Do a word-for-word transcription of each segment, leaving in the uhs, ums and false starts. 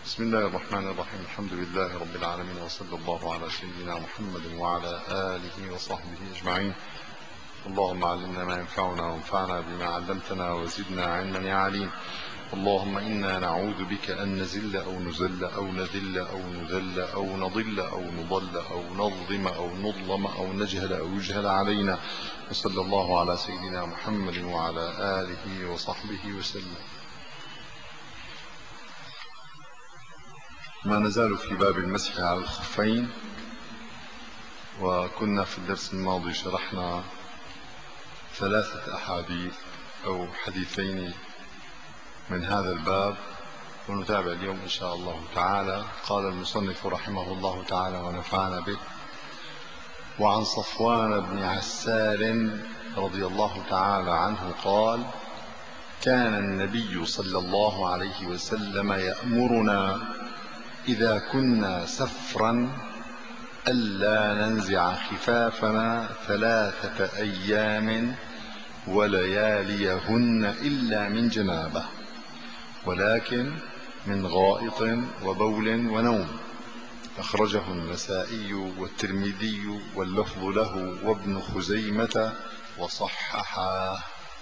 بسم الله الرحمن الرحيم. الحمد لله رب العالمين، وصلى الله على سيدنا محمد وعلى آله وصحبه أجمعين. اللهم علمنا ما ينفعنا وانفعنا بما علمتنا وزدنا علما يا عليم. اللهم إنا نعوذ بك أن نزل أو نزل أو نذل أو نذل أو نضل أو نضل أو نظلم أو نظلم أو نجهل أو يجهل علينا. وصلى الله على سيدنا محمد وعلى آله وصحبه وسلم. ما نزال في باب المسح على الخفين، وكنا في الدرس الماضي شرحنا ثلاثة أحاديث أو حديثين من هذا الباب، ونتابع اليوم إن شاء الله تعالى. قال المصنف رحمه الله تعالى ونفعنا به: وعن صفوان بن عسال رضي الله تعالى عنه قال: كان النبي صلى الله عليه وسلم يأمرنا إذا كنا سفرا ألا ننزع خفافنا ثلاثة أيام ولياليهن إلا من جنابة، ولكن من غائط وبول ونوم. أخرجه النسائي والترمذي واللفظ له وابن خزيمة وصححاه.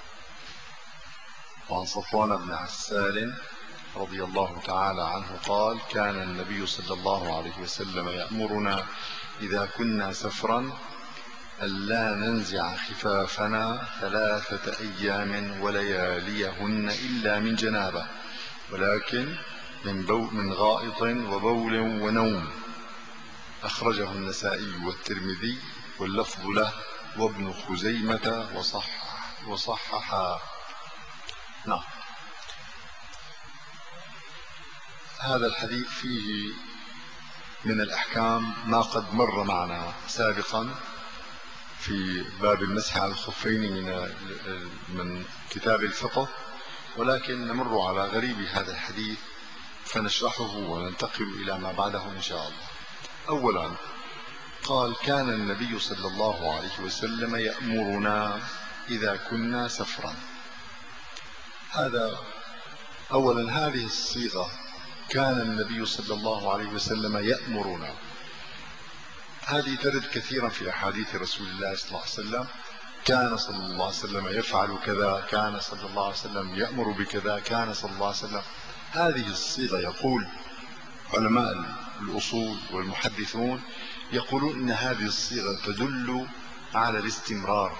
وعن صفوان بن عسال رضي الله تعالى عنه قال: كان النبي صلى الله عليه وسلم يأمرنا إذا كنا سفرا ألا ننزع خفافنا ثلاثة أيام ولياليهن إلا من جنابة، ولكن من, من غائط وبول ونوم. أخرجه النسائي والترمذي واللفظ له وابن خزيمة وصح وصححا. نعم. هذا الحديث فيه من الأحكام ما قد مر معنا سابقا في باب المسح على الخفين من من كتاب الفقه، ولكن نمر على غريب هذا الحديث فنشرحه وننتقل إلى ما بعده إن شاء الله. أولا قال: كان النبي صلى الله عليه وسلم يأمرنا إذا كنا سفرا. هذا أولا، هذه الصيغة كان النبي صلى الله عليه وسلم يأمرنا، هذه ترد كثيرا في أحاديث رسول الله صلى الله عليه وسلم. كان صلى الله عليه وسلم يفعل كذا، كان صلى الله عليه وسلم يأمر بكذا، كان صلى الله عليه وسلم. هذه الصيغة يقول علماء الأصول والمحدثون يقولون إن هذه الصيغة تدل على الاستمرار،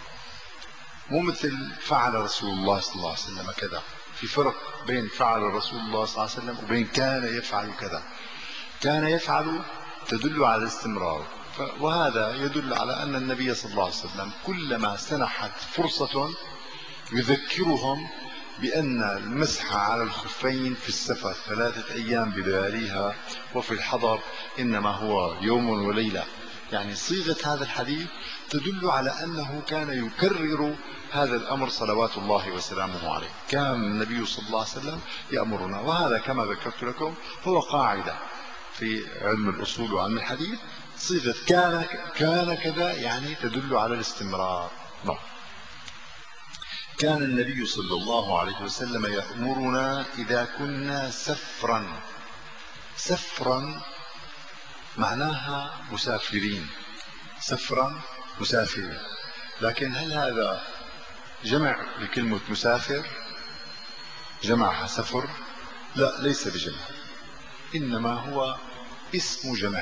مو مثل فعل رسول الله صلى الله عليه وسلم كذا. في فرق بين فعل رسول الله صلى الله عليه وسلم وبين كان يفعل كذا. كان يفعل تدل على الاستمرار، وهذا يدل على أن النبي صلى الله عليه وسلم كلما سنحت فرصة يذكرهم بأن المسح على الخفين في السفر ثلاثة أيام بلياليها، وفي الحضر إنما هو يوم وليلة. يعني صيغة هذا الحديث تدل على أنه كان يكرر هذا الأمر صلوات الله وسلامه عليه. كان النبي صلى الله عليه وسلم يأمرنا، وهذا كما ذكرت لكم هو قاعدة في علم الأصول وعلم الحديث. صيغة كان كان كذا يعني تدل على الاستمرار. نعم. كان النبي صلى الله عليه وسلم يأمرنا إذا كنا سفرا. سفرا معناها مسافرين، سفرا مسافرين. لكن هل هذا جمع لكلمة مسافر؟ جمعها سفر؟ لا، ليس بجمع، إنما هو اسم جمع.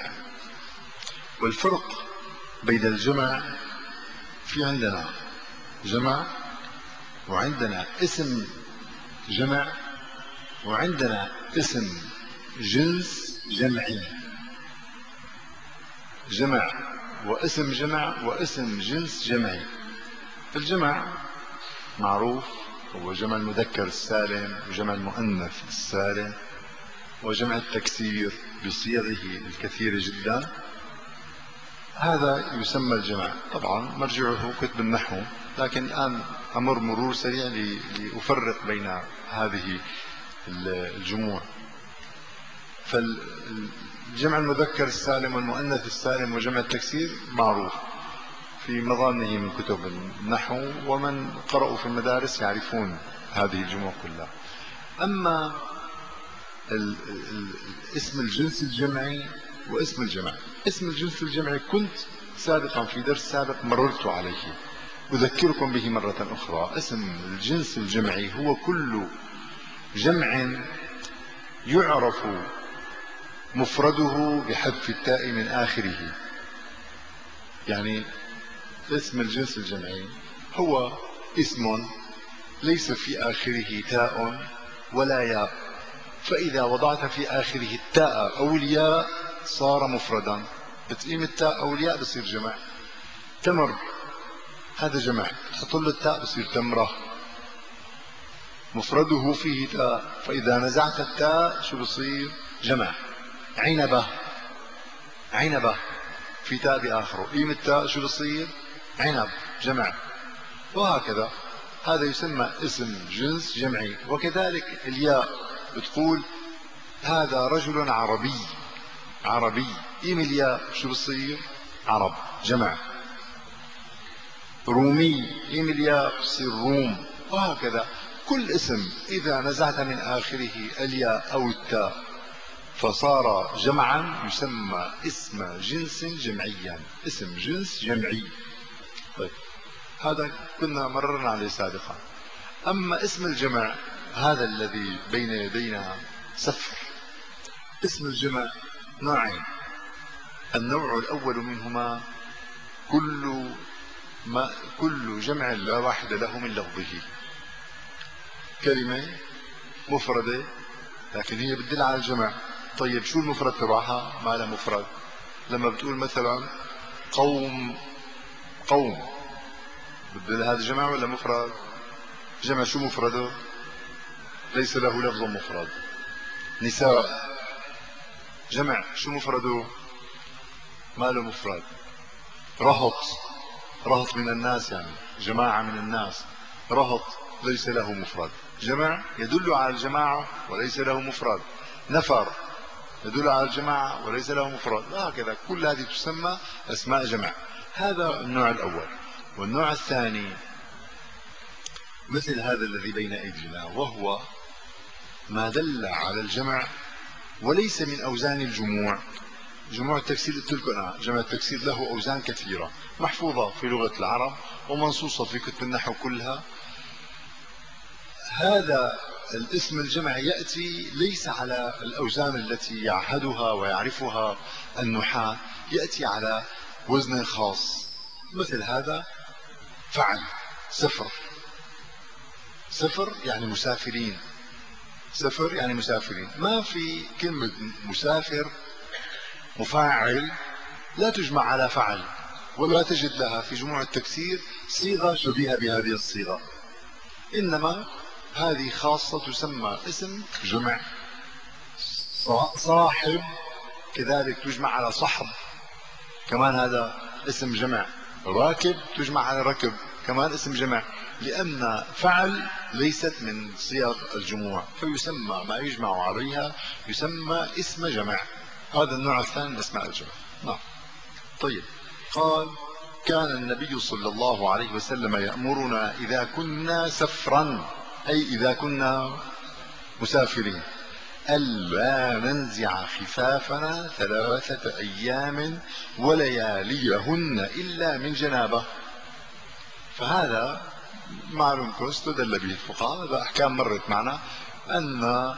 والفرق بين الجمع، في عندنا جمع وعندنا اسم جمع وعندنا اسم جنس جمعي. جمع واسم جمع واسم جنس جمعي. الجمع معروف هو جمع المذكر السالم وجمع المؤنث السالم وجمع التكسير بصيغه الكثيرة جدا، هذا يسمى الجمع. طبعا مرجعه كتب النحو، لكن الآن أمر مرور سريع لأفرق بين هذه الجموع. فالجمع المذكر السالم والمؤنث السالم وجمع التكسير معروف في مظانه من كتب النحو، ومن قرأوا في المدارس يعرفون هذه الجموع كلها. أما ال ال اسم الجنس الجمعي واسم الجمع. اسم الجنس الجمعي كنت سابقا في درس سابق مررت عليه، أذكركم به مرة أخرى. اسم الجنس الجمعي هو كل جمع يعرف مفرده بحذف التاء من آخره. يعني اسم الجنس الجمعي هو اسم ليس في آخره تاء ولا ياء، فإذا وضعت في آخره التاء أو الياء صار مفردا. بتقيم التاء أو الياء بصير جمع. تمر هذا جمع، تحط له التاء بصير تمرة، مفرده فيه تاء، فإذا نزعت التاء شو بصير؟ جمع. عنبة، عنبة في تاء بآخره، قيم التاء شو بصير؟ عنب، جمع. وهكذا هذا يسمى اسم جنس جمعي. وكذلك الياء، بتقول هذا رجل عربي، عربي، قيم الياء شو بصير؟ عرب، جمع. رومي، قيم الياء بصير روم. وهكذا كل اسم إذا نزعت من آخره الياء أو التاء فصار جمعا يسمى اسم جنس جمعيا، اسم جنس جمعي. طيب هذا كنا مررنا عليه سابقا. أما اسم الجمع هذا الذي بين يدينا صفر. اسم الجمع نوعين، النوع الأول منهما كل ما كل جمع لا واحد له من لفظه، كلمة مفردة لكن هي بتدل على الجمع. طيب شو المفرد تبعها؟ ما له مفرد. لما بتقول مثلا قوم، قوم، بتدل هذا جمع ولا مفرد؟ جمع، شو مفرده؟ ليس له لفظ مفرد. نساء، جمع، شو مفرده؟ ما له مفرد. رهط، رهط من الناس يعني جماعة من الناس، رهط ليس له مفرد، جمع يدل على الجماعة وليس له مفرد. نفر يدل على الجماعة وليس له مفرد. وهكذا كل هذه تسمى أسماء جمع. هذا النوع الأول. والنوع الثاني مثل هذا الذي بين أيدينا، وهو ما دل على الجمع وليس من أوزان الجموع. جموع التكسير قلت لكم أنا جمع التكسير له أوزان كثيرة محفوظة في لغة العرب ومنصوصة في كتب النحو كلها. هذا الاسم الجمع يأتي ليس على الأوزان التي يعهدها ويعرفها النحاة، يأتي على وزن خاص. مثل هذا فعل، سفر، سفر يعني مسافرين، سفر يعني مسافرين. ما في كلمة مسافر مفاعل لا تجمع على فعل، ولا تجد لها في جموع التكسير صيغة شبيهة بهذه الصيغة، إنما هذه خاصة تسمى اسم جمع. صاحب كذلك تجمع على صحب، كمان هذا اسم جمع. راكب تجمع على ركب، كمان اسم جمع، لأن فعل ليست من صيغ الجموع، فيسمى ما يجمع عليها يسمى اسم جمع. هذا النوع الثاني من اسماء الجمع. نعم. طيب، قال كان النبي صلى الله عليه وسلم يأمرنا إذا كنا سفرا، أي إذا كنا مسافرين، ألا ننزع خفافنا ثلاثة أيام ولياليهن إلا من جنابة. فهذا معلوم استدل به الفقهاء، هذا أحكام مرت معنا، أن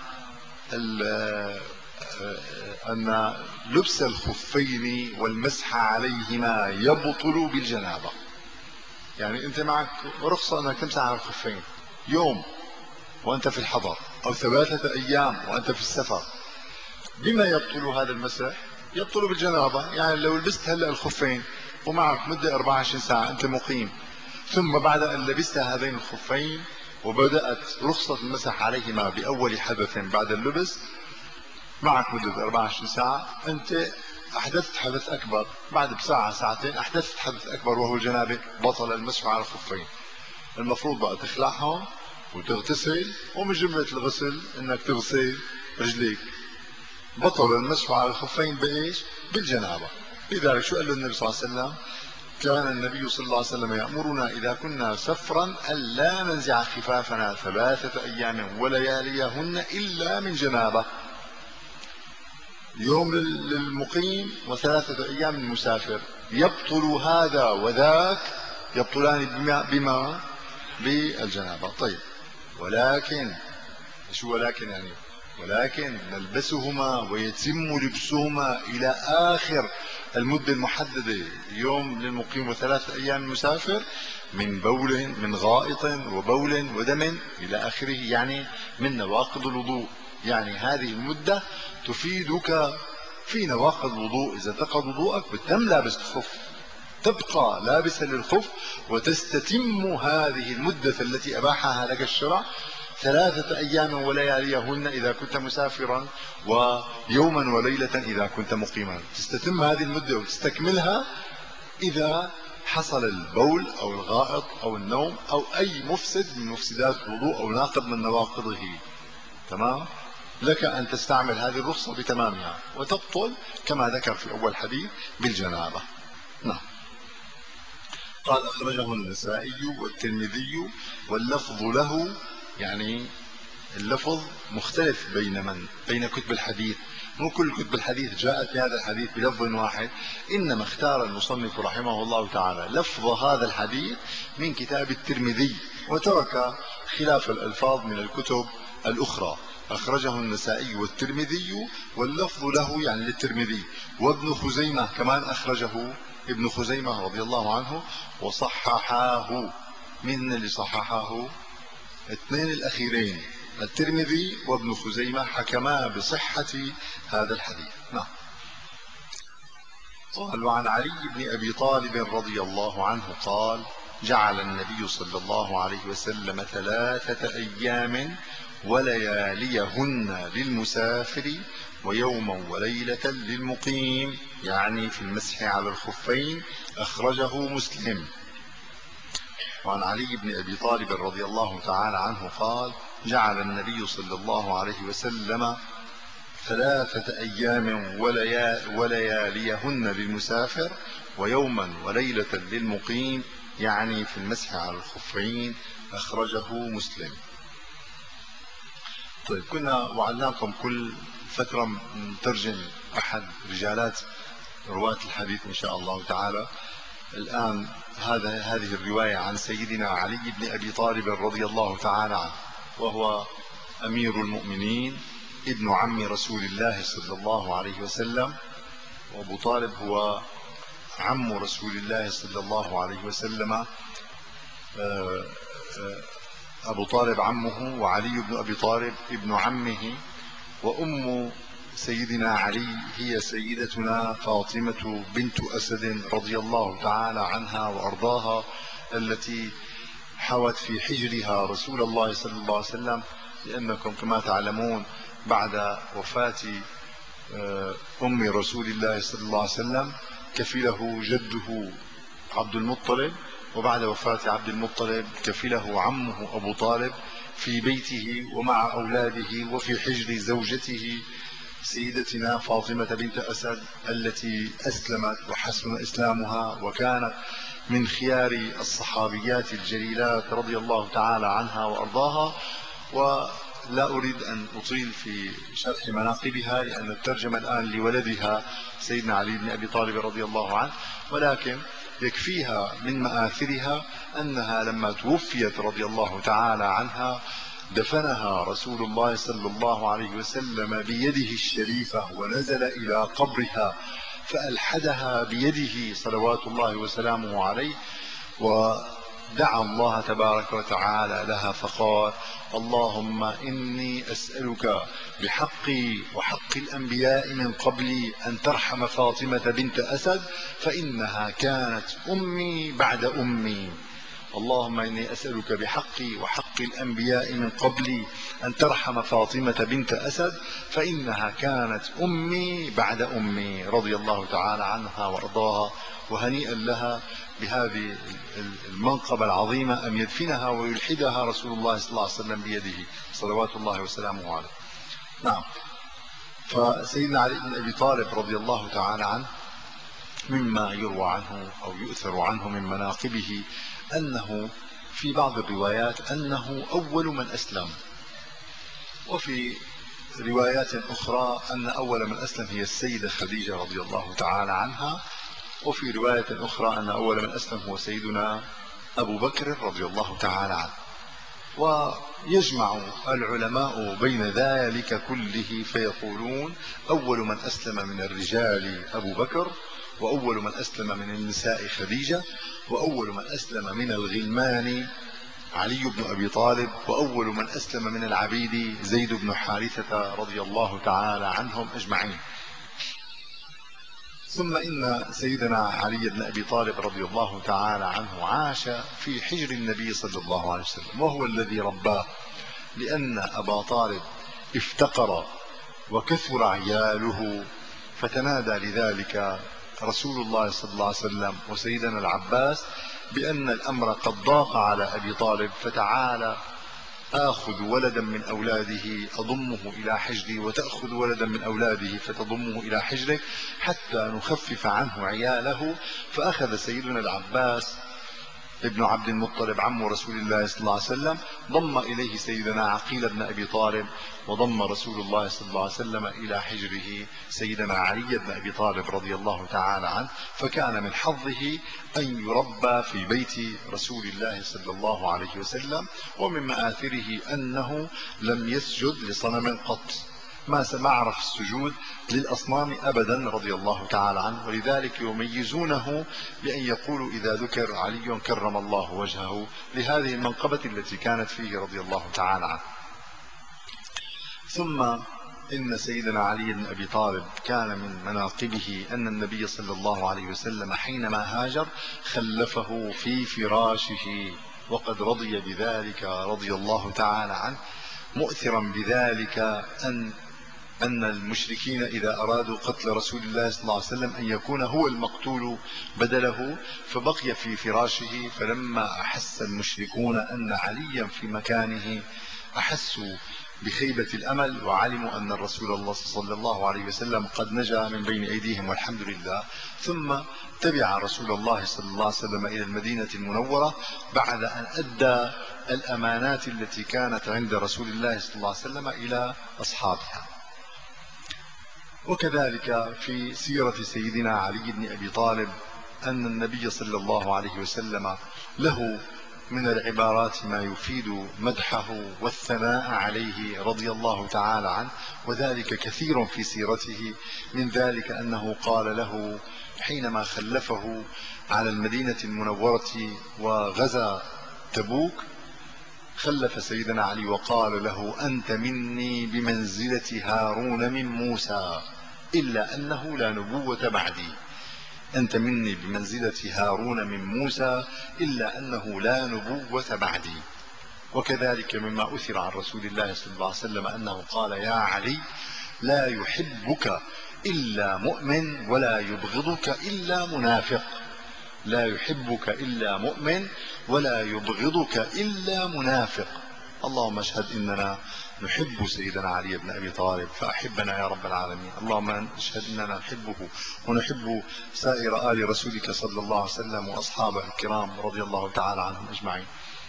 أن لبس الخفين والمسح عليهما يبطل بالجنابة. يعني أنت معك رخصة أنك تمسح على الخفين يوم وأنت في الحضر، أو ثلاثة أيام وأنت في السفر. بما يبطل هذا المسح؟ يبطل بالجنابة. يعني لو لبست هلأ الخفين ومعك مدة أربعة وعشرين ساعة أنت مقيم، ثم بعد أن لبست هذين الخفين وبدأت رخصة المسح عليهما بأول حدث بعد اللبس، معك مدة أربعة وعشرين ساعة، أنت أحدثت حدث أكبر، بعد بساعة ساعتين أحدثت حدث أكبر وهو الجنابة، بطل المسح على الخفين. المفروض بقى تخلعهم وتغتسل، ومن جملة الغسل انك تغسل رجليك. بطل المسح على الخفين بايش؟ بالجنابة. لذلك شو قال له النبي صلى الله عليه وسلم؟ كان النبي صلى الله عليه وسلم يأمرنا إذا كنا سفرا ألا ننزع خفافنا ثلاثة أيام ولياليهن إلا من جنابة. يوم للمقيم وثلاثة أيام للمسافر، يبطل هذا وذاك، يبطلان بما, بما بالجنابة. طيب، ولكن شو ولكن يعني؟ ولكن نلبسهما ويتم لبسهما إلى آخر المدة المحددة، يوم للمقيم وثلاثة أيام المسافر، من بول من غائط وبول ودم إلى آخره، يعني من نواقض الوضوء. يعني هذه المدة تفيدك في نواقض الوضوء. إذا انتقض وضوءك بتتم لابس الخف، تبقى لابسا للخف وتستتم هذه المدة التي أباحها لك الشرع، ثلاثة أيام ولياليهن إذا كنت مسافرا، ويوما وليلة إذا كنت مقيما. تستتم هذه المدة وتستكملها إذا حصل البول أو الغائط أو النوم أو أي مفسد من مفسدات الوضوء أو ناقض من نواقضه. تمام؟ لك أن تستعمل هذه الرخصة بتمامها وتبطل كما ذكر في أول حديث بالجنابة. نعم. قال أخرجه النسائي والترمذي واللفظ له، يعني اللفظ مختلف بين من بين كتب الحديث، مو كل كتب الحديث جاءت بهذا الحديث بلفظ واحد، إنما اختار المصنف رحمه الله تعالى لفظ هذا الحديث من كتاب الترمذي، وترك خلاف الألفاظ من الكتب الأخرى. أخرجه النسائي والترمذي واللفظ له، يعني للترمذي، وابن خزيمة كمان أخرجه ابن خزيمة رضي الله عنه وصححاه. من اللي صححاه؟ اثنين الأخيرين، الترمذي وابن خزيمة، حكما بصحة هذا الحديث. نعم. قال: وعن علي بن أبي طالب رضي الله عنه قال: جعل النبي صلى الله عليه وسلم ثلاثة أيام ولياليهن للمسافر ويوما وليلة للمقيم، يعني في المسح على الخفين. أخرجه مسلم. وعن علي بن أبي طالب رضي الله تعالى عنه قال: جعل النبي صلى الله عليه وسلم ثلاثة أيام ولياليهن للمسافر ويوما وليلة للمقيم، يعني في المسح على الخفين. أخرجه مسلم. طيب، كنا وعدناكم كل فترة نترجم أحد رجالات رواة الحديث إن شاء الله تعالى. الآن هذا هذه الرواية عن سيدنا علي بن أبي طالب رضي الله تعالى عنه، وهو أمير المؤمنين ابن عم رسول الله صلى الله عليه وسلم، وأبو طالب هو عم رسول الله صلى الله عليه وسلم. أبو طالب عمه، وعلي بن أبي طالب ابن عمه، وأم سيدنا علي هي سيدتنا فاطمة بنت أسد رضي الله تعالى عنها وأرضاها، التي حوت في حجرها رسول الله صلى الله عليه وسلم، لأنكم كما تعلمون بعد وفاة أم رسول الله صلى الله عليه وسلم كفله جده عبد المطلب، وبعد وفاة عبد المطلب كفله عمه أبو طالب في بيته ومع أولاده وفي حجر زوجته سيدتنا فاطمة بنت أسد، التي أسلمت وحسن إسلامها وكانت من خيار الصحابيات الجليلات رضي الله تعالى عنها وأرضاها. ولا أريد أن أطيل في شرح مناقبها، لأن الترجمة الآن لولدها سيدنا علي بن أبي طالب رضي الله عنه، ولكن يكفيها من مآثرها أنها لما توفيت رضي الله تعالى عنها دفنها رسول الله صلى الله عليه وسلم بيده الشريفة، ونزل إلى قبرها فألحدها بيده صلوات الله وسلامه عليه، ودعا الله تبارك وتعالى لها فقال: اللهم إني أسألك بحقي وحق الأنبياء من قبلي أن ترحم فاطمة بنت أسد، فإنها كانت أمي بعد أمي. اللهم إني أسألك بحقي وحق الأنبياء من قبلي أن ترحم فاطمة بنت أسد، فإنها كانت أمي بعد أمي، رضي الله تعالى عنها وأرضاها. وهنيئا لها بهذه المنقبة العظيمة أن يدفنها ويلحدها رسول الله صلى الله عليه وسلم بيده صلوات الله وسلامه عليه. نعم. فسيدنا علي بن أبي طالب رضي الله تعالى عنه مما يروى عنه أو يؤثر عنه من مناقبه أنه في بعض الروايات أنه أول من أسلم، وفي روايات أخرى أن أول من أسلم هي السيدة خديجة رضي الله تعالى عنها، وفي رواية أخرى أن أول من أسلم هو سيدنا أبو بكر رضي الله تعالى عنه. ويجمع العلماء بين ذلك كله فيقولون أول من أسلم من الرجال أبو بكر، وأول من أسلم من النساء خديجة، وأول من أسلم من الغلمان علي بن أبي طالب، وأول من أسلم من العبيد زيد بن حارثة رضي الله تعالى عنهم أجمعين. ثم إن سيدنا علي بن أبي طالب رضي الله تعالى عنه عاش في حجر النبي صلى الله عليه وسلم، وهو الذي رباه، لأن أبا طالب افتقر وكثر عياله، فتنادى لذلك رسول الله صلى الله عليه وسلم وسيدنا العباس بأن الأمر قد ضاق على أبي طالب، فتعالى آخذ ولدا من أولاده أضمه إلى حجري، وتأخذ ولدا من أولاده فتضمه إلى حجرك، حتى نخفف عنه عياله. فأخذ سيدنا العباس ابن عبد المطلب عم رسول الله صلى الله عليه وسلم، ضم إليه سيدنا عقيل بن أبي طالب، وضم رسول الله صلى الله عليه وسلم إلى حجره سيدنا علي بن أبي طالب رضي الله تعالى عنه. فكان من حظه أن يربى في بيت رسول الله صلى الله عليه وسلم. ومن مآثره أنه لم يسجد لصنم قط، ما سمعرف السجود للأصنام أبدا رضي الله تعالى عنه. ولذلك يميزونه بأن يقولوا إذا ذكر علي كرم الله وجهه، لهذه المنقبة التي كانت فيه رضي الله تعالى عنه. ثم إن سيدنا علي بن أبي طالب كان من مناقبه أن النبي صلى الله عليه وسلم حينما هاجر خلفه في فراشه، وقد رضي بذلك رضي الله تعالى عنه، مؤثرا بذلك أن أن المشركين إذا أرادوا قتل رسول الله صلى الله عليه وسلم أن يكون هو المقتول بدله، فبقي في فراشه. فلما أحس المشركون أن عليا في مكانه أحسوا بخيبة الأمل، وعلموا أن الرسول الله صلى الله عليه وسلم قد نجا من بين أيديهم والحمد لله. ثم تبع رسول الله صلى الله عليه وسلم إلى المدينة المنورة بعد أن أدى الأمانات التي كانت عند رسول الله صلى الله عليه وسلم إلى أصحابها. وكذلك في سيرة سيدنا علي بن أبي طالب أن النبي صلى الله عليه وسلم له من العبارات ما يفيد مدحه والثناء عليه رضي الله تعالى عنه، وذلك كثير في سيرته. من ذلك أنه قال له حينما خلفه على المدينة المنورة وغزا تبوك، خلف سيدنا علي وقال له أنت مني بمنزلة هارون من موسى، إلا أنه لا نبوة بعدي. أنت مني بمنزلة هارون من موسى، إلا أنه لا نبوة بعدي. وكذلك مما أثر عن رسول الله صلى الله عليه وسلم أنه قال يا علي لا يحبك إلا مؤمن ولا يبغضك إلا منافق، لا يحبك إلا مؤمن ولا يبغضك إلا منافق. اللهم اشهد إننا نحب سيدنا علي بن أبي طالب فأحبنا يا رب العالمين. اللهم اشهد إننا نحبه ونحب سائر آل رسولك صلى الله عليه وسلم وأصحابه الكرام رضي الله تعالى عنهم أجمعين.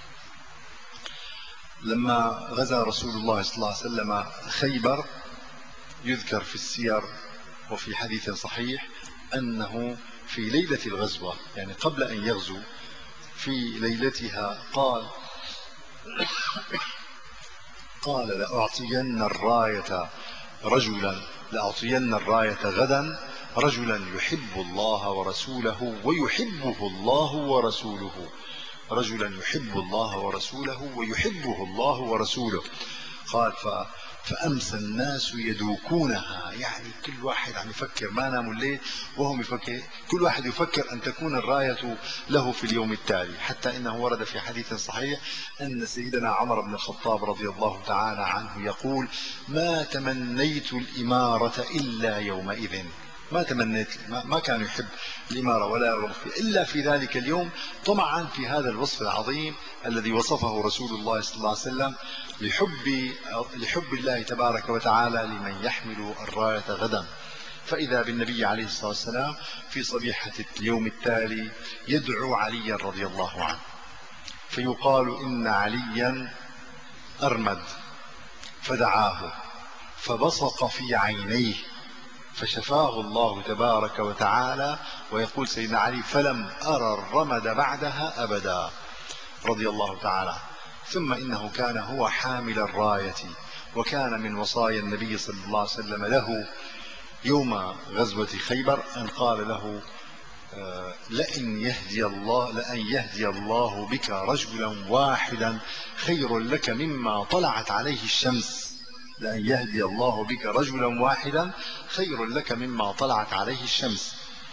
لما غزا رسول الله صلى الله عليه وسلم خيبر، يذكر في السير وفي حديث صحيح أنه في ليلة الغزوة، يعني قبل أن يغزو، في ليلتها قال قال لأعطين الراية رجلا لأعطين الراية غدا رجلا يحب الله ورسوله ويحبه الله ورسوله، رجلا يحب الله ورسوله ويحبه الله ورسوله. قال ف فأمسى الناس يدوكونها، يعني كل واحد عم يفكر، ما ناموا الليل وهم يفكر، كل واحد يفكر أن تكون الراية له في اليوم التالي. حتى إنه ورد في حديث صحيح أن سيدنا عمر بن الخطاب رضي الله تعالى عنه يقول ما تمنيت الإمارة إلا يومئذ، ما تمنيت، ما كان يحب الإمارة ولا يرغب فيها إلا في ذلك اليوم، طمعا في هذا الوصف العظيم الذي وصفه رسول الله صلى الله عليه وسلم لحب لحب الله تبارك وتعالى لمن يحمل الراية غدا. فإذا بالنبي عليه الصلاة والسلام في صبيحة اليوم التالي يدعو عليا رضي الله عنه، فيقال إن عليا أرمد فدعاه فبصق في عينيه فشفاه الله تبارك وتعالى. ويقول سيدنا علي: فلم أرى الرمد بعدها أبدا، رضي الله تعالى عنه. ثم إنه كان هو حامل الراية، وكان من وصايا النبي صلى الله عليه وسلم له يوم غزوة خيبر أن قال له: لئن يهدي الله لأن يهدي الله بك رجلا واحدا خير لك مما طلعت عليه الشمس. لأن يهدي الله بك رجلا واحدا خير لك مما طلعت عليه الشمس.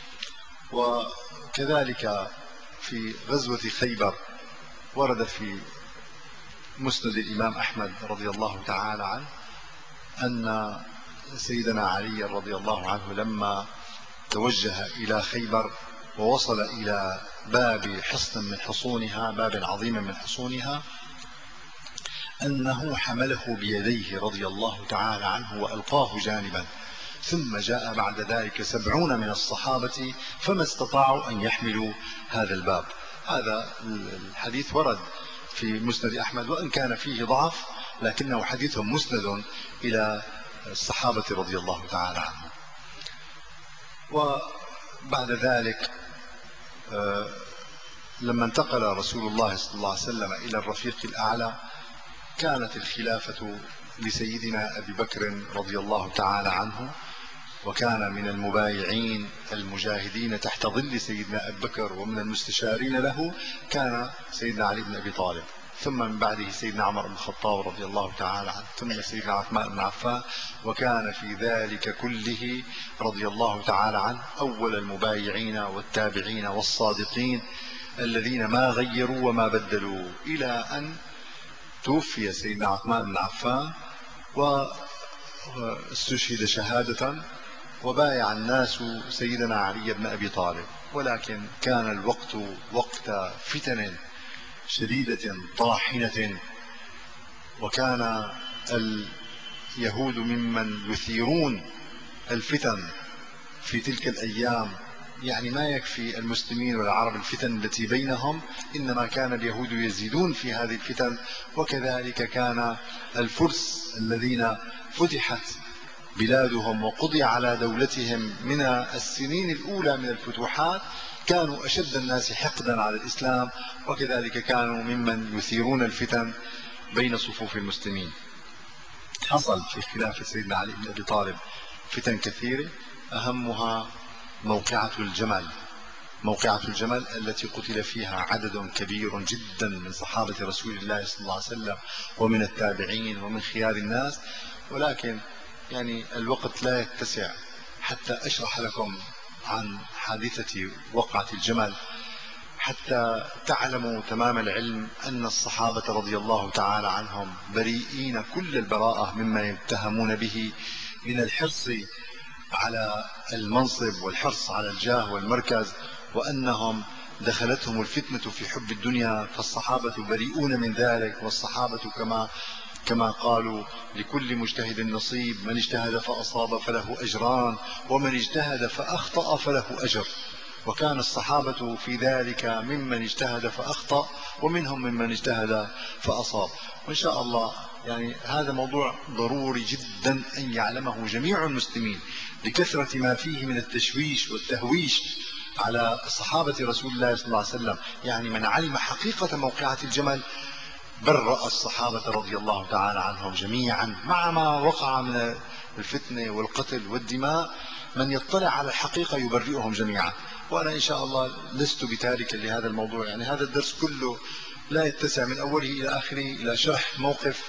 وكذلك في غزوة خيبر ورد في مسند الإمام أحمد رضي الله تعالى عنه أن سيدنا علي رضي الله عنه لما توجه إلى خيبر ووصل إلى باب حصن من حصونها، باب عظيم من حصونها، أنه حمله بيديه رضي الله تعالى عنه وألقاه جانبا، ثم جاء بعد ذلك سبعون من الصحابة فما استطاعوا أن يحملوا هذا الباب. هذا الحديث ورد في مسند أحمد، وإن كان فيه ضعف لكنه حديث مسند إلى الصحابة رضي الله تعالى عنهم. وبعد ذلك لما انتقل رسول الله صلى الله عليه وسلم إلى الرفيق الأعلى كانت الخلافة لسيدنا أبي بكر رضي الله تعالى عنه، وكان من المبايعين المجاهدين تحت ظل سيدنا أبي بكر، ومن المستشارين له كان سيدنا علي بن أبي طالب، ثم من بعده سيدنا عمر بن الخطاب رضي الله تعالى عنه، ثم سيدنا عثمان بن عفان. وكان في ذلك كله رضي الله تعالى عنه أول المبايعين والتابعين والصادقين الذين ما غيروا وما بدلوا، إلى أن توفي سيدنا عثمان بن عفان واستشهد شهادة، وبايع الناس سيدنا علي بن أبي طالب. ولكن كان الوقت وقت فتن شديدة طاحنة، وكان اليهود ممن يثيرون الفتن في تلك الأيام. يعني ما يكفي المسلمين والعرب الفتن التي بينهم، إنما كان اليهود يزيدون في هذه الفتن. وكذلك كان الفرس الذين فتحت بلادهم وقضي على دولتهم من السنين الأولى من الفتوحات كانوا أشد الناس حقدا على الإسلام، وكذلك كانوا ممن يثيرون الفتن بين صفوف المسلمين. حصل في خلافة سيدنا علي بن أبي طالب فتن كثيرة، أهمها موقعة الجمل. موقعة الجمل التي قتل فيها عدد كبير جدا من صحابة رسول الله صلى الله عليه وسلم ومن التابعين ومن خيار الناس. ولكن يعني الوقت لا يتسع حتى أشرح لكم عن حادثة وقعة الجمل، حتى تعلموا تمام العلم أن الصحابة رضي الله تعالى عنهم بريئين كل البراءة مما يتهمون به من الحرص على المنصب والحرص على الجاه والمركز، وأنهم دخلتهم الفتنة في حب الدنيا، فالصحابة بريئون من ذلك. والصحابة كما كما قالوا: لكل مجتهد نصيب، من اجتهد فأصاب فله أجران، ومن اجتهد فأخطأ فله أجر. وكان الصحابة في ذلك ممن اجتهد فأخطأ، ومنهم ممن اجتهد فأصاب. وإن شاء الله يعني هذا موضوع ضروري جدا أن يعلمه جميع المسلمين لكثرة ما فيه من التشويش والتهويش على صحابة رسول الله صلى الله عليه وسلم. يعني من علم حقيقة موقعة الجمل برأ الصحابة رضي الله تعالى عنهم جميعا، مع ما وقع من الفتنة والقتل والدماء. من يطلع على الحقيقة يبرئهم جميعا. وأنا إن شاء الله لست بتارك لهذا الموضوع، يعني هذا الدرس كله لا يتسع من أوله إلى آخره إلى شرح موقف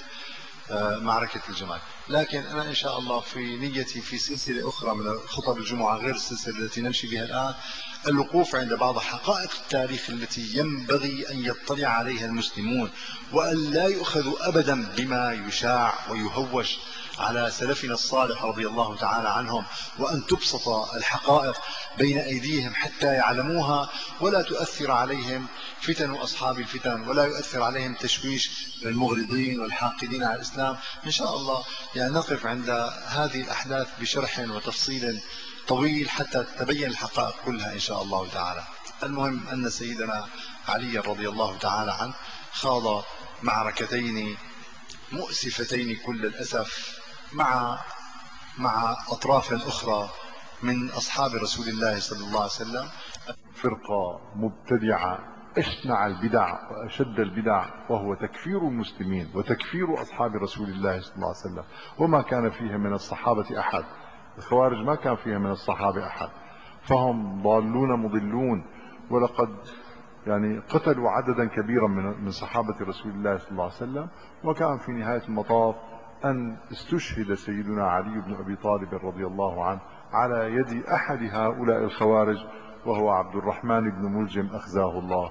معركة الجمل. لكن أنا إن شاء الله في نيتي في سلسلة أخرى من خطب الجمعة غير السلسلة التي نمشي بها الآن الوقوف عند بعض حقائق التاريخ التي ينبغي أن يطلع عليها المسلمون، وأن لا يؤخذوا أبدا بما يشاع ويهوش على سلفنا الصالح رضي الله تعالى عنهم، وأن تبسط الحقائق بين أيديهم حتى يعلموها، ولا تؤثر عليهم فتن أصحاب الفتن، ولا يؤثر عليهم تشويش المغرضين والحاقدين على الإسلام. إن شاء الله يعني نقف عند هذه الأحداث بشرح وتفصيل طويل حتى تتبين الحقائق كلها إن شاء الله تعالى. المهم أن سيدنا علي رضي الله تعالى عنه خاض معركتين مؤسفتين كل الأسف مع مع أطراف أخرى من أصحاب رسول الله صلى الله عليه وسلم. فرقة مبتدعة أشنع البدع وأشد البدع، وهو تكفير المسلمين وتكفير أصحاب رسول الله صلى الله عليه وسلم، وما كان فيها من الصحابة أحد. الخوارج ما كان فيها من الصحابة أحد، فهم ضالون مضلون، ولقد يعني قتلوا عددا كبيرا من من صحابة رسول الله صلى الله عليه وسلم. وكان في نهاية المطاف أن استشهد سيدنا علي بن أبي طالب رضي الله عنه على يد أحد هؤلاء الخوارج، وهو عبد الرحمن بن ملجم أخزاه الله.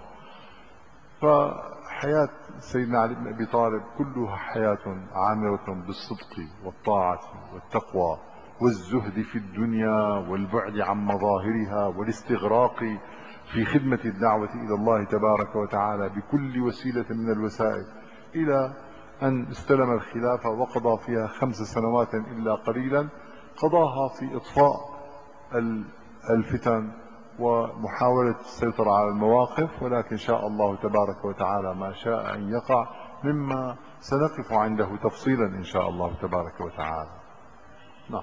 فحياة سيدنا علي بن أبي طالب كلها حياة عامرة بالصدق والطاعة والتقوى والزهد في الدنيا والبعد عن مظاهرها والاستغراق في خدمة الدعوة إلى الله تبارك وتعالى بكل وسيلة من الوسائل، إلى أن استلم الخلافة وقضى فيها خمس سنوات إلا قليلا، قضاها في إطفاء الفتن ومحاولة السيطرة على المواقف، ولكن شاء الله تبارك وتعالى ما شاء أن يقع، مما سنقف عنده تفصيلا إن شاء الله تبارك وتعالى. نعم.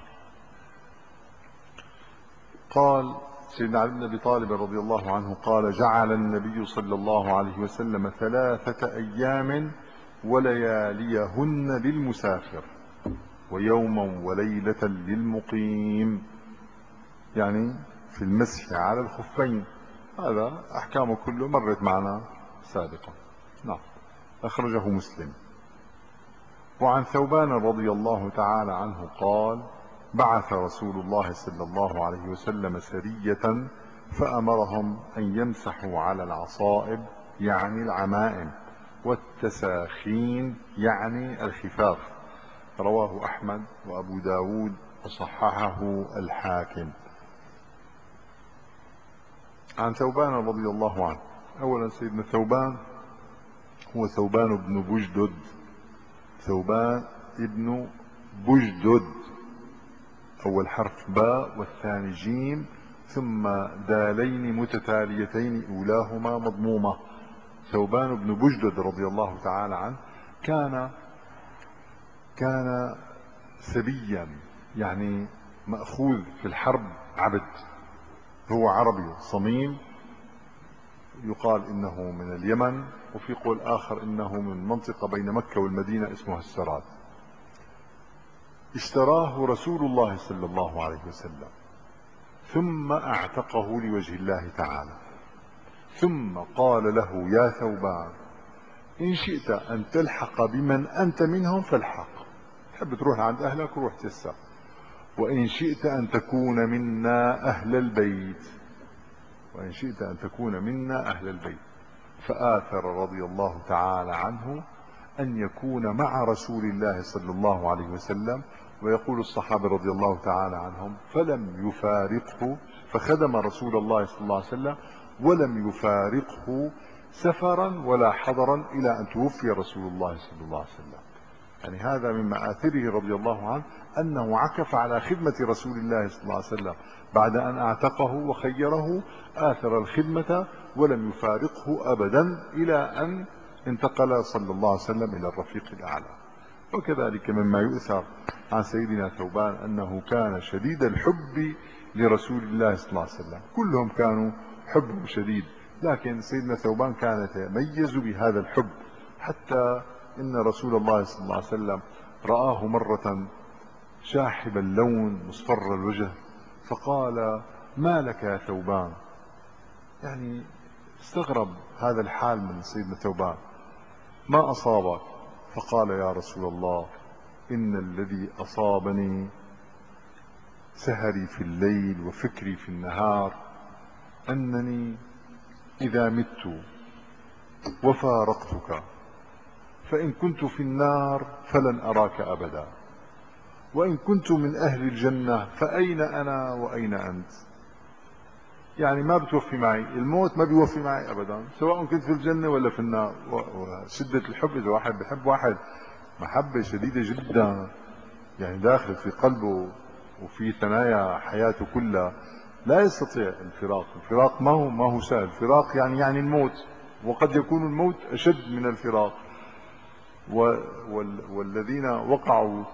قال سيدنا علي بن أبي طالب رضي الله عنه قال: جعل النبي صلى الله عليه وسلم ثلاثة أيام ولياليهن للمسافر، ويوما وليلة للمقيم، يعني في المسح على الخفين. هذا أحكامه كله مرت معنا سابقا. نعم. أخرجه مسلم. وعن ثوبان رضي الله تعالى عنه قال: بعث رسول الله صلى الله عليه وسلم سرية فأمرهم أن يمسحوا على العصائب يعني العمائم، والتساخين يعني الخفاف. رواه أحمد وأبو داود وصححه الحاكم. عن ثوبان رضي الله عنه. أولا سيدنا ثوبان هو ثوبان بن بجدد، ثوبان ابن بجدد، أول حرف باء والثاني جيم ثم دالين متتاليتين أولاهما مضمومة. ثوبان بن بجدد رضي الله تعالى عنه كان كان سبيا، يعني مأخوذ في الحرب عبد. هو عربي صميم، يقال إنه من اليمن، وفي قول آخر إنه من منطقة بين مكة والمدينة اسمها السراد. اشتراه رسول الله صلى الله عليه وسلم ثم اعتقه لوجه الله تعالى، ثم قال له: يا ثوبان، إن شئت أن تلحق بمن أنت منهم فالحق، تحب تروح عند أهلك روح تسا، وإن شئت أن تكون منا أهل البيت، وإن شئت أن تكون منا أهل البيت. فآثر رضي الله تعالى عنه أن يكون مع رسول الله صلى الله عليه وسلم. ويقول الصحابة رضي الله تعالى عنهم: فلم يفارقه، فخدم رسول الله صلى الله عليه وسلم ولم يفارقه سفرا ولا حضرا إلى أن توفي رسول الله صلى الله عليه وسلم. يعني هذا من مآثره رضي الله عنه أنه عكف على خدمة رسول الله صلى الله عليه وسلم بعد أن اعتقه وخيره، آثر الخدمة ولم يفارقه أبدا إلى أن انتقل صلى الله عليه وسلم إلى الرفيق الأعلى. وكذلك مما يؤثر عن سيدنا ثوبان أنه كان شديد الحب لرسول الله صلى الله عليه وسلم، كلهم كانوا حبهم شديد، لكن سيدنا ثوبان كان يتميز بهذا الحب، حتى إن رسول الله صلى الله عليه وسلم رآه مرة شاحب اللون مصفر الوجه، فقال: ما لك يا ثوبان؟ يعني استغرب هذا الحال من سيدنا ثوبان، ما أصابك؟ فقال: يا رسول الله، إن الذي أصابني سهري في الليل وفكري في النهار، أنني إذا مت وفارقتك فإن كنت في النار فلن أراك أبدا، وإن كنت من أهل الجنة فأين أنا وأين أنت؟ يعني ما بتوفي معي، الموت ما بيوفي معي أبدا، سواء كنت في الجنة ولا في النار. وشدة الحب، إذا واحد بحب واحد محبة شديدة جدا، يعني داخل في قلبه وفي ثنايا حياته كلها، لا يستطيع الفراق. الفراق ما هو ما هو سهل، الفراق يعني يعني الموت، وقد يكون الموت أشد من الفراق. والذين وقعوا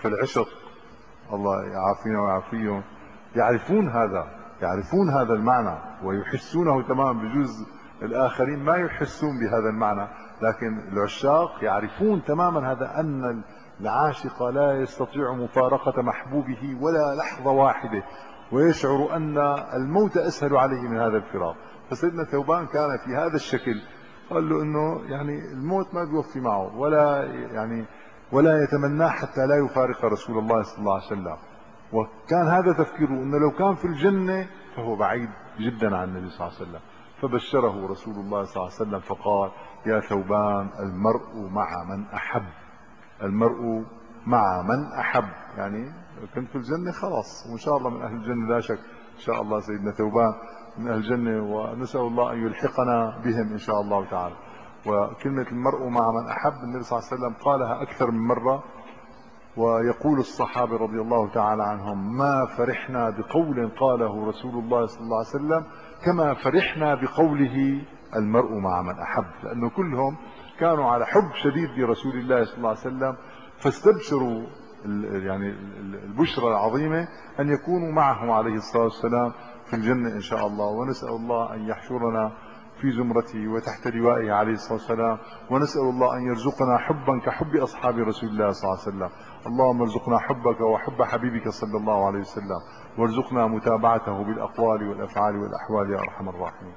فالعشق الله يعافينا ويعافيهم يعرفون هذا، يعرفون هذا المعنى ويحسونه تماما. بجوز الآخرين ما يحسون بهذا المعنى، لكن العشاق يعرفون تماما هذا، أن العاشق لا يستطيع مفارقة محبوبه ولا لحظة واحدة، ويشعر أن الموت أسهل عليه من هذا الفراق. فسيدنا ثوبان كان في هذا الشكل، قال له انه يعني الموت ما بيوفي معه ولا يعني ولا يتمناه حتى لا يفارق رسول الله صلى الله عليه وسلم. وكان هذا تفكيره، انه لو كان في الجنة فهو بعيد جدا عن النبي صلى الله عليه وسلم. فبشره رسول الله صلى الله عليه وسلم فقال: يا ثوبان، المرء مع من احب، المرء مع من احب. يعني كنت في الجنة خلاص، وان شاء الله من اهل الجنة لا شك. ان شاء الله سيدنا ثوبان من اهل الجنة، ونسأل الله ان يلحقنا بهم ان شاء الله تعالى. وكلمة المرء مع من احب النبي صلى الله عليه وسلم قالها اكثر من مرة، ويقول الصحابة رضي الله تعالى عنهم: ما فرحنا بقول قاله رسول الله صلى الله عليه وسلم كما فرحنا بقوله المرء مع من احب. لانه كلهم كانوا على حب شديد برسول الله صلى الله عليه وسلم، فاستبشروا يعني البشرى العظيمة ان يكونوا معه عليه الصلاة والسلام في الجنة ان شاء الله. ونسأل الله ان يحشرنا في زمرته وتحت لوائه عليه الصلاة والسلام. ونسأل الله ان يرزقنا حبا كحب اصحاب رسول الله صلى الله عليه وسلم. اللهم ارزقنا حبك وحب حبيبك صلى الله عليه وسلم، وارزقنا متابعته بالاقوال والافعال والاحوال يا ارحم الراحمين.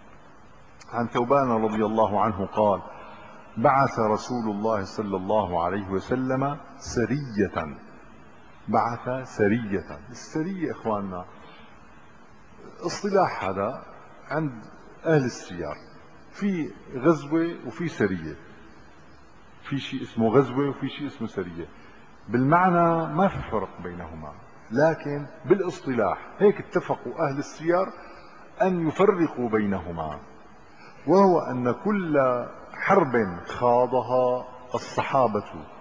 عن ثوبان رضي الله عنه قال: بعث رسول الله صلى الله عليه وسلم سرية. بعث سرية. السرية اخواننا اصطلاح هذا عند اهل السير، في غزوة وفي سرية، في شيء اسمه غزوة وفي شيء اسمه سرية. بالمعنى ما في فرق بينهما، لكن بالاصطلاح هيك اتفقوا اهل السير ان يفرقوا بينهما، وهو ان كل حرب خاضها الصحابة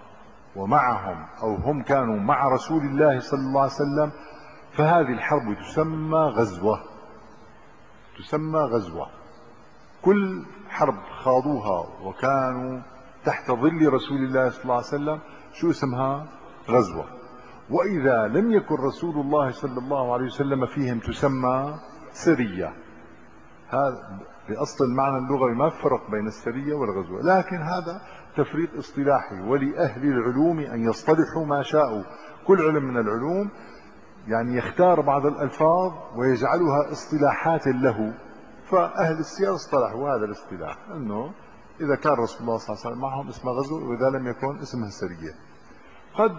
ومعهم او هم كانوا مع رسول الله صلى الله عليه وسلم، فهذه الحرب تسمى غزوة، تسمى غزوة. كل حرب خاضوها وكانوا تحت ظل رسول الله صلى الله عليه وسلم شو اسمها؟ غزوة. واذا لم يكن رسول الله صلى الله عليه وسلم فيهم تسمى سرية. هذا بأصل المعنى اللغوي ما فرق بين السرية والغزوة، لكن هذا تفريق اصطلاحي، ولأهل العلوم أن يصطلحوا ما شاءوا. كل علم من العلوم يعني يختار بعض الألفاظ ويجعلها اصطلاحات له، فأهل السير اصطلحوا هذا الاصطلاح، أنه إذا كان رسول الله صلى الله عليه وسلم معهم اسمها غزوة، وإذا لم يكن اسمها سرية. قد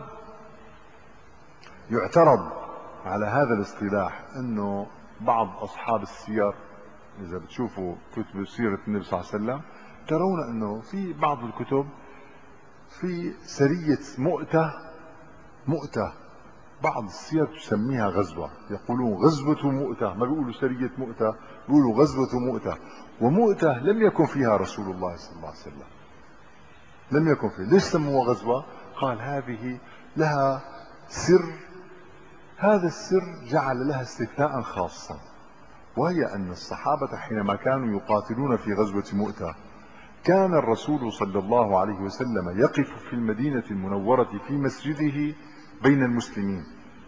يعترض على هذا الاصطلاح أنه بعض أصحاب السير، إذا بتشوفوا كتب سيرة النبي صلى الله عليه وسلم ترون أنه في بعض الكتب في سرية مؤتة، مؤتة بعض السير تسميها غزوة، يقولون غزوة مؤتة، ما بيقولوا سرية مؤتة، بيقولوا غزوة مؤتة. ومؤتة لم يكن فيها رسول الله صلى الله عليه وسلم، لم يكن فيها. ليش سموها غزوة؟ قال هذه لها سر، هذا السر جعل لها استثناء خاصا، وهي أن الصحابة حينما كانوا يقاتلون في غزوة مؤتة كان الرسول صلى الله عليه وسلم يقف في المدينة المنورة في مسجده بين المسلمين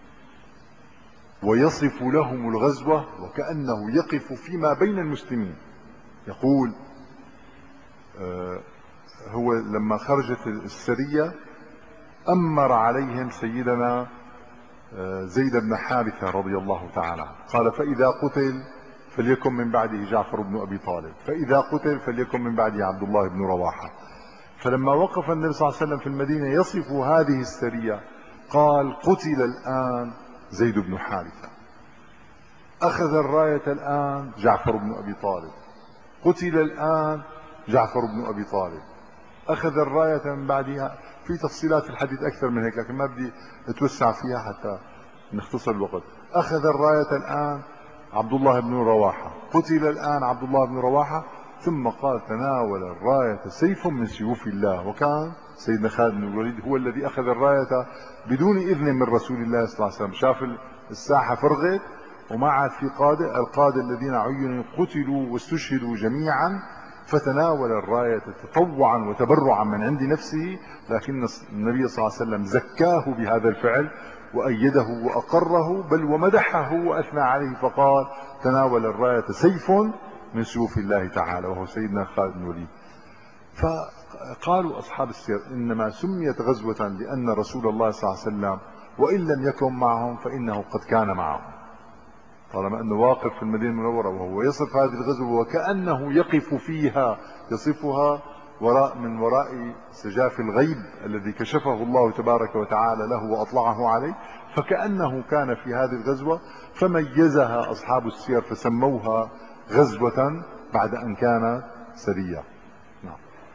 ويصف لهم الغزوة وكأنه يقف فيما بين المسلمين. يقول آه هو لما خرجت السرية أمر عليهم سيدنا آه زيد بن حارثة رضي الله تعالى، قال: فإذا قتل فليكن من بعده جعفر بن أبي طالب، فإذا قتل فليكن من بعده عبد الله بن رواحة. فلما وقف النبي صلى الله عليه وسلم في المدينة يصف هذه السرية قال: قتل الآن زيد بن حارثة، أخذ الراية الآن جعفر بن أبي طالب، قتل الآن جعفر بن أبي طالب، أخذ الراية من بعدها. في تفصيلات في الحديث أكثر من هيك، لكن ما بدي أتوسع فيها حتى نختصر الوقت. أخذ الراية الآن عبد الله بن رواحة، قتل الآن عبد الله بن رواحة. ثم قال: تناول الراية سيف من سيوف الله. وكان سيدنا خالد بن الوليد هو الذي أخذ الراية بدون إذن من رسول الله صلى الله عليه وسلم. شاف الساحة فرغت وما عاد في قادة، القادة الذين عينوا قتلوا واستشهدوا جميعا، فتناول الراية تطوعا وتبرعا من عند نفسه، لكن النبي صلى الله عليه وسلم زكاه بهذا الفعل وأيده وأقره، بل ومدحه وأثنى عليه فقال: تناول الراية سيف من سيوف الله تعالى، وهو سيدنا خالد بن الوليد. فقالوا أصحاب السير: إنما سميت غزوة لأن رسول الله صلى الله عليه وسلم وإن لم يكن معهم فإنه قد كان معهم، طالما أنه واقف في المدينة المنورة وهو يصف هذه الغزوة وكأنه يقف فيها، يصفها وراء من وراء سجاف الغيب الذي كشفه الله تبارك وتعالى له وأطلعه عليه، فكأنه كان في هذه الغزوة، فميزها أصحاب السير فسموها غزوة بعد أن كانت سرية. نعم.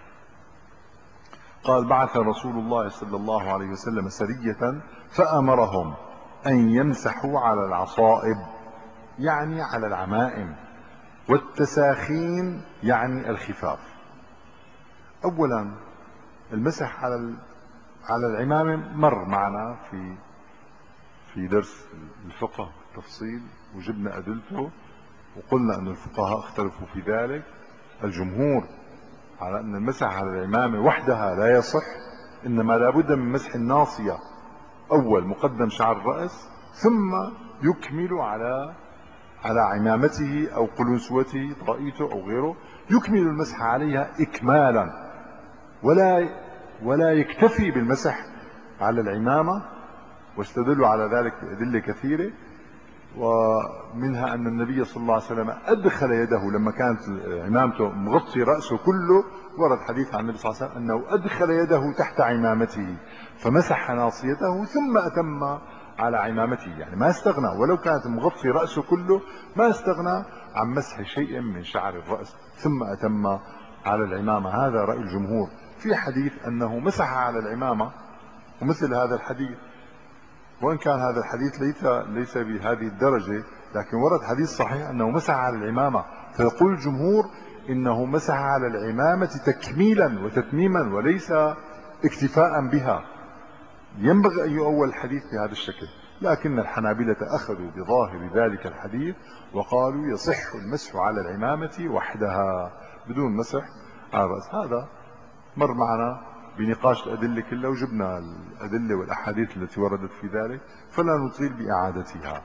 قال: بعث رسول الله صلى الله عليه وسلم سرية فأمرهم أن يمسحوا على العصائب، يعني على العمائم، والتساخين يعني الخفاف. اولا المسح على على العمامة مر معنا في في درس الفقه بالتفصيل، وجبنا ادلته وقلنا ان الفقهاء اختلفوا في ذلك. الجمهور على ان المسح على العمامة وحدها لا يصح، انما لا بد من مسح الناصية، اول مقدم شعر الرأس ثم يكمل على على عمامته او قلنسوته طائيته او غيره، يكمل المسح عليها اكمالا، ولا ولا يكتفي بالمسح على العمامة. واستدلوا على ذلك بأدلة كثيرة، ومنها ان النبي صلى الله عليه وسلم ادخل يده لما كانت عمامته مغطي رأسه كله، ورد حديث عن النبي صلى الله عليه وسلم انه ادخل يده تحت عمامته فمسح ناصيته ثم اتم على عمامته، يعني ما استغنى، ولو كانت مغطي رأسه كله ما استغنى عن مسح شيء من شعر الرأس ثم أتم على العمامة. هذا رأي الجمهور. في حديث أنه مسح على العمامة ومثل هذا الحديث، وإن كان هذا الحديث ليس ليس بهذه الدرجة، لكن ورد حديث صحيح أنه مسح على العمامة. فيقول الجمهور إنه مسح على العمامة تكميلا وتتميما وليس اكتفاء بها. ينبغي أن يؤول الحديث بهذا الشكل، لكن الحنابلة أخذوا بظاهر ذلك الحديث وقالوا يصح المسح على العمامة وحدها بدون مسح على الرأس. هذا مر معنا بنقاش الأدلة كلها، وجبنا الأدلة والأحاديث التي وردت في ذلك، فلا نطيل بإعادتها.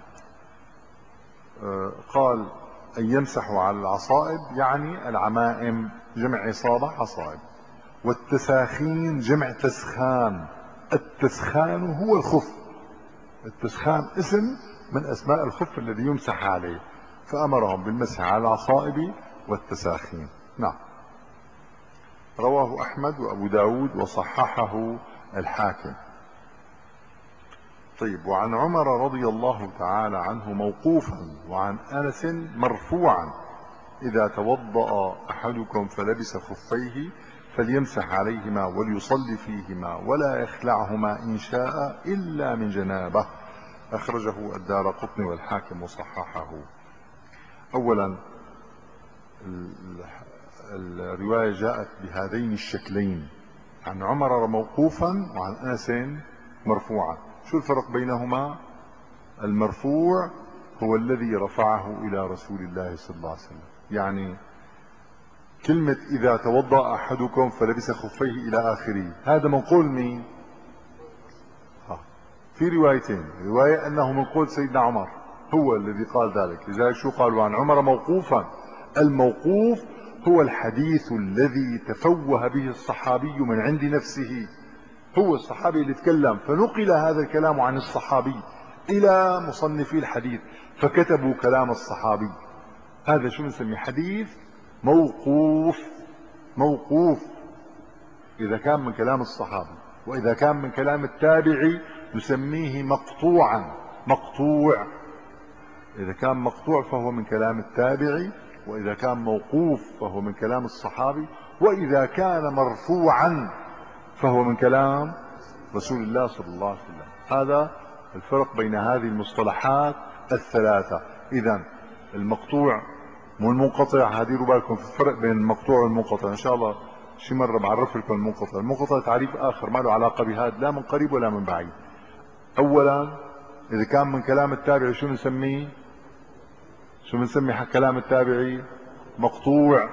قال: أن يمسحوا على العصائب يعني العمائم، جمع عصابة عصائب، والتساخين جمع تسخان. التسخان هو الخف، التسخان اسم من اسماء الخف الذي يمسح عليه، فامرهم بالمسح على العصائب والتساخين. نعم. رواه احمد وابو داود وصححه الحاكم. طيب، وعن عمر رضي الله تعالى عنه موقوفا، وعن انس مرفوعا: اذا توضأ احدكم فلبس خفيه فليمسح عليهما وليصلي فيهما ولا يخلعهما إن شاء إلا من جنابه. أخرجه الدارقطني والحاكم وصححه. أولا الرواية جاءت بهذين الشكلين، عن عمر موقوفا وعن أنس مرفوعا. شو الفرق بينهما؟ المرفوع هو الذي رفعه إلى رسول الله صلى الله عليه وسلم، يعني كلمة إذا توضأ أحدكم فلبس خفيه إلى آخره، هذا منقول مين؟ ها. في روايتين، رواية أنه منقول سيدنا عمر هو الذي قال ذلك، لذلك شو قالوا عن عمر موقوفا؟ الموقوف هو الحديث الذي تفوه به الصحابي من عند نفسه، هو الصحابي اللي تكلم فنقل هذا الكلام عن الصحابي إلى مصنفي الحديث فكتبوا كلام الصحابي. هذا شو نسميه؟ حديث موقوف. موقوف إذا كان من كلام الصحابي، وإذا كان من كلام التابعي نسميه مقطوعا. مقطوع إذا كان مقطوع فهو من كلام التابعي، وإذا كان موقوف فهو من كلام الصحابي، وإذا كان مرفوعا فهو من كلام رسول الله صلى الله عليه وسلم. هذا الفرق بين هذه المصطلحات الثلاثة. إذن المقطوع والمنقطع، هديروا بالكم في الفرق بين المقطوع والمنقطع، ان شاء الله شي مره بعرف لكم المنقطع. المنقطع تعريف اخر ما له علاقه بهذا، لا من قريب ولا من بعيد. اولا اذا كان من كلام التابعي شو نسميه؟ شو بنسمي كلام التابعي؟ مقطوع.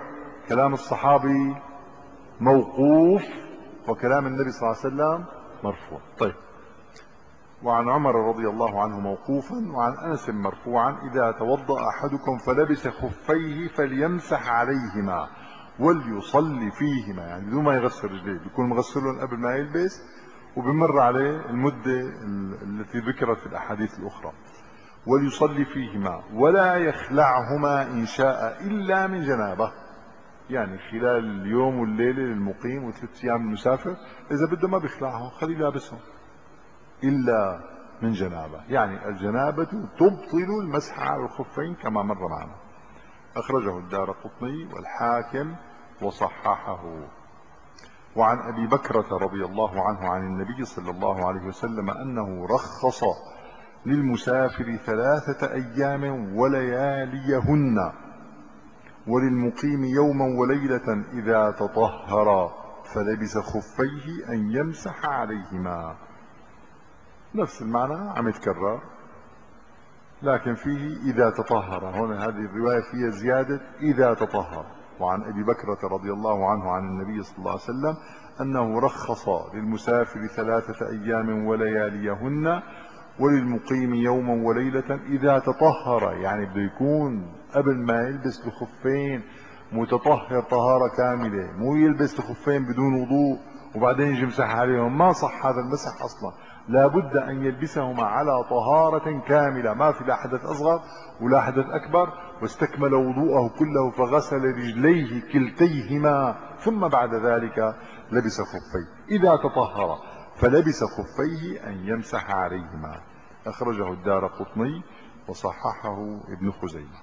كلام الصحابي موقوف وكلام النبي صلى الله عليه وسلم مرفوع. طيب، وعن عمر رضي الله عنه موقوفا وعن أنس مرفوعا: إذا توضأ أحدكم فلبس خفيه فليمسح عليهما وليصلي فيهما، يعني بدون ما يغسل رجليه، بيكون مغسلهم قبل ما يلبس وبمر عليه المدة التي ذكرت في الأحاديث الأخرى. وليصلي فيهما ولا يخلعهما إن شاء إلا من جنابه، يعني خلال اليوم والليلة للمقيم وثلاث أيام المسافر إذا بده ما بيخلعهم خليه لابسهم إلا من جنابه، يعني الجنابة تبطل المسح على الخفين كما مر معنا. أخرجه الدارقطني والحاكم وصححه. وعن أبي بكرة رضي الله عنه عن النبي صلى الله عليه وسلم أنه رخص للمسافر ثلاثة أيام ولياليهن وللمقيم يوما وليلة إذا تطهر فلبس خفيه أن يمسح عليهما. نفس المعنى عم يتكرر، لكن فيه إذا تطهر. هنا هذه الرواية فيها زيادة إذا تطهر. وعن أبي بكرة رضي الله عنه عن النبي صلى الله عليه وسلم أنه رخص للمسافر ثلاثة أيام ولياليهن وللمقيم يوما وليلة إذا تطهر، يعني بده يكون قبل ما يلبس الخفين متطهر طهارة كاملة، مو يلبس الخفين بدون وضوء وبعدين يجي يمسح عليهم. ما صح هذا المسح أصلا، لابد أن يلبسهما على طهارة كاملة، ما في لا حدث أصغر ولا حدث أكبر. واستكمل وضوءه كله فغسل رجليه كلتيهما ثم بعد ذلك لبس خفيه. إذا تطهر فلبس خفيه أن يمسح عليهما. أخرجه الدارقطني وصححه ابن خزيمة.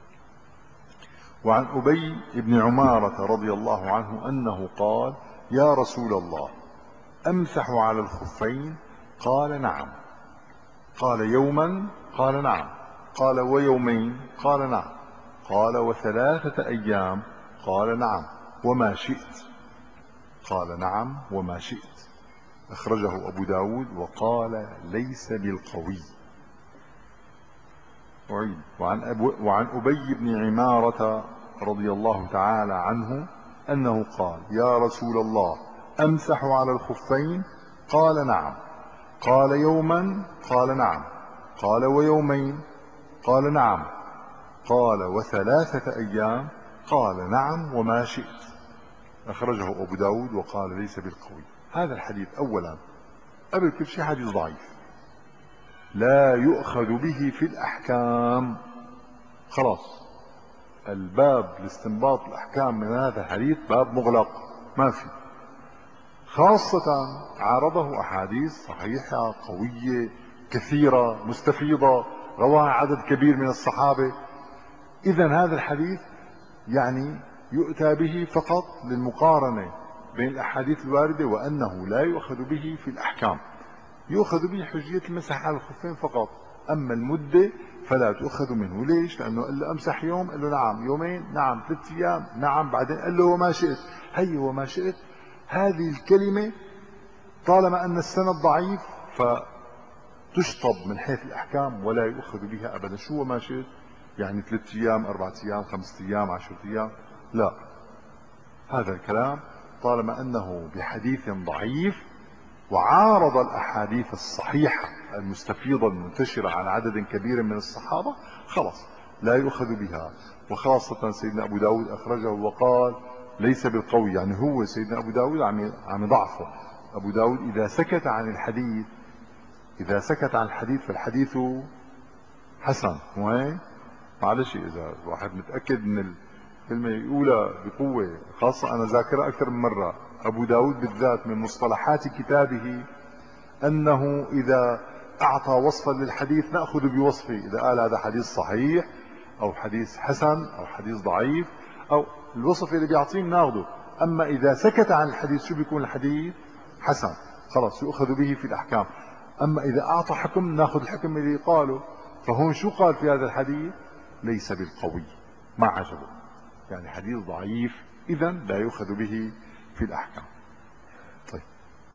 وعن أبي بن عمارة رضي الله عنه أنه قال: يا رسول الله، أمسح على الخفين؟ قال: نعم. قال: يوما؟ قال: نعم. قال: ويومين؟ قال: نعم. قال: وثلاثة أيام؟ قال: نعم. وما شئت؟ قال: نعم وما شئت. أخرجه أبو داود وقال: ليس بالقوي. أعيد. وعن, أبو وعن أبي بن عمارة رضي الله تعالى عنه أنه قال: يا رسول الله، أمسح على الخفين؟ قال: نعم. قال: يوما؟ قال: نعم. قال: ويومين؟ قال: نعم. قال: وثلاثة أيام؟ قال: نعم وما شئت. أخرجه أبو داود وقال: ليس بالقوي. هذا الحديث أولا قبل كل شيء حديث ضعيف، لا يؤخذ به في الأحكام. خلاص، الباب لاستنباط الأحكام من هذا الحديث باب مغلق، ما في. خاصة عارضه أحاديث صحيحة قوية كثيرة مستفيضة رواها عدد كبير من الصحابة. إذن هذا الحديث يعني يؤتى به فقط للمقارنة بين الأحاديث الواردة، وأنه لا يؤخذ به في الأحكام، يؤخذ به حجية المسح على الخفين فقط. أما المدة فلا تؤخذ منه. ليش؟ لأنه قال له أمسح يوم، قال له نعم. يومين؟ نعم. ثلاث أيام؟ نعم. بعدين قال له وما شئت. هي وما شئت هذه الكلمة طالما أن السند ضعيف فتشطب من حيث الأحكام ولا يؤخذ بها أبدا. شو وما شئت؟ يعني ثلاث أيام، أربعة أيام، خمسة أيام، عشرة أيام؟ لا، هذا الكلام طالما أنه بحديث ضعيف وعارض الأحاديث الصحيحة المستفيضة المنتشرة عن عدد كبير من الصحابة، خلاص لا يؤخذ بها. وخاصة سيدنا أبو داود أخرجه وقال: ليس بالقوي، يعني هو سيدنا أبو داود عم عم ضعفه. أبو داود إذا سكت عن الحديث إذا سكت عن الحديث فالحديث حسن، مو هيك؟ معلش، إذا الواحد متأكد من الكلمة يقولها بقوة. خاصة أنا ذاكرها أكثر من مرة. أبو داود بالذات من مصطلحات كتابه أنه إذا أعطى وصفا للحديث نأخذ بوصفه، إذا قال هذا حديث صحيح أو حديث حسن أو حديث ضعيف أو الوصف اللي بيعطيه ناخذه. أما إذا سكت عن الحديث شو بيكون الحديث؟ حسن، خلاص يؤخذ به في الأحكام. أما إذا أعطى حكم ناخذ الحكم اللي قاله. فهون شو قال في هذا الحديث؟ ليس بالقوي، ما عجبه، يعني حديث ضعيف، إذن لا يؤخذ به في الأحكام.